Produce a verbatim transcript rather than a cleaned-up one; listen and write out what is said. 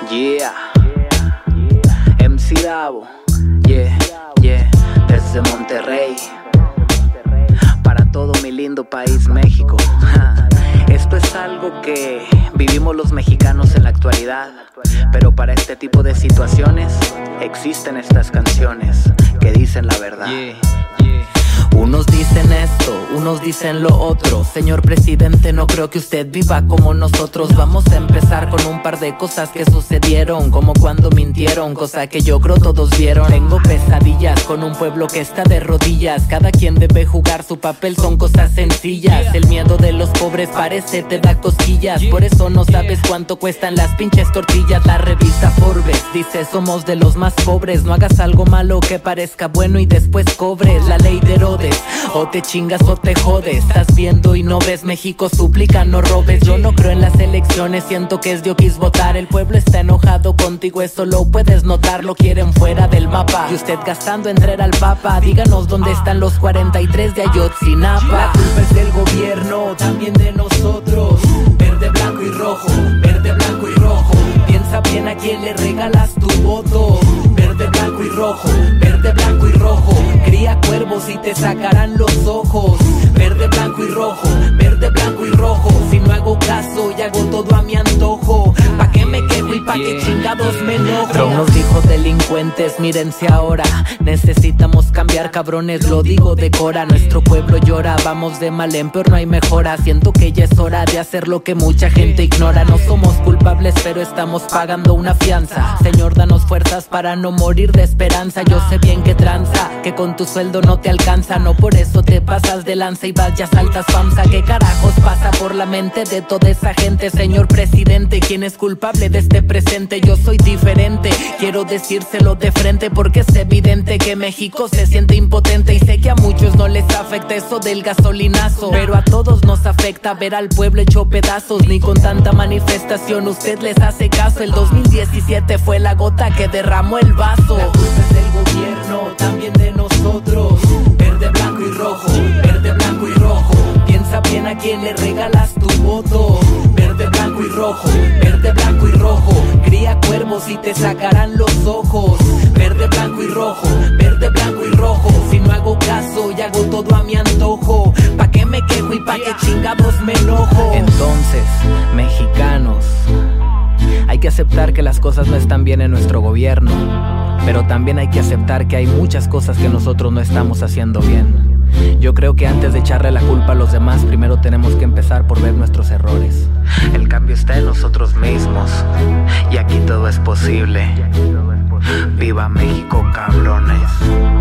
Yeah, M C Davo, yeah, yeah, desde Monterrey, para todo mi lindo país México. Esto es algo que vivimos los mexicanos en la actualidad, pero para este tipo de situaciones existen estas canciones que dicen la verdad. Yeah, yeah. Unos dicen esto, unos dicen lo otro. Señor presidente, no creo que usted viva como nosotros. Vamos a empezar con un par de cosas que sucedieron, como cuando mintieron, cosa que yo creo todos vieron. Tengo pesadillas con un pueblo que está de rodillas. Cada quien debe jugar su papel, son cosas sencillas. El miedo de los pobres parece te da cosquillas. Por eso no sabes cuánto cuestan las pinches tortillas. La revista Forbes dice somos de los más pobres. No hagas algo malo que parezca bueno y después cobres. La ley de Herodes, o te chingas o te jodes. Estás viendo y no ves, México suplica no robes. Yo no creo en las elecciones, siento que es de oquis votar. El pueblo está enojado contigo, eso lo puedes notar. Lo quieren fuera del mapa y usted gastando en traer al papa. Díganos dónde están los cuarenta y tres de Ayotzinapa. La culpa es del gobierno, también de nosotros. Verde, blanco y rojo, verde, blanco y rojo. Piensa bien a quién le regalas tu voto. Verde, blanco y rojo, verde, blanco y rojo. Cría cuervos y te sacarán los ojos. Verde, blanco y rojo, verde, blanco y rojo. Si no hago caso y hago todo a mi antojo, ¿pa' qué me quejo y pa' qué chingados me enojo? Trump nos dijo delincuentes, mírense ahora. Necesitamos cambiar, cabrones, lo digo de cora. Nuestro pueblo llora, vamos de mal en peor, no hay mejora. Siento que ya es hora de hacer lo que mucha gente ignora. No somos culpables, pero estamos pagando una fianza. Señor, danos fuerzas para no morir de esperanza. Yo sé bien que tranza, que con tu sueldo no te alcanza. No por eso te pasas de lanza y vas ya saltas famsa. ¿Qué carajos pasa por la mente de toda esa gente? Señor presidente, ¿quién es culpable de este presente? Yo soy diferente, quiero decírselo de frente, porque es evidente que México se siente impotente. Y sé que a muchos no les afecta eso del gasolinazo, pero a todos nos afecta ver al pueblo hecho pedazos. Ni con tanta manifestación usted les hace caso. El dos mil diecisiete fue la gota que derramó el vaso. La culpa es del gobierno, también de nosotros. Verde, blanco y rojo, verde, blanco y rojo. Piensa bien a quién le regalas tu voto. Verde, blanco y rojo, verde, blanco y rojo. Cría cuervos y te sacarán los ojos. Verde, blanco y rojo, verde, blanco y rojo. Si no hago caso y hago todo a mi antojo, ¿pa' qué me quejo y pa' qué chingados me enojo? Entonces, mexicanos, hay que aceptar que las cosas no están bien en nuestro gobierno, pero también hay que aceptar que hay muchas cosas que nosotros no estamos haciendo bien. Yo creo que antes de echarle la culpa a los demás, primero tenemos que empezar por ver nuestros errores. El cambio está en nosotros mismos y aquí todo es posible. ¡Viva México, cabrones!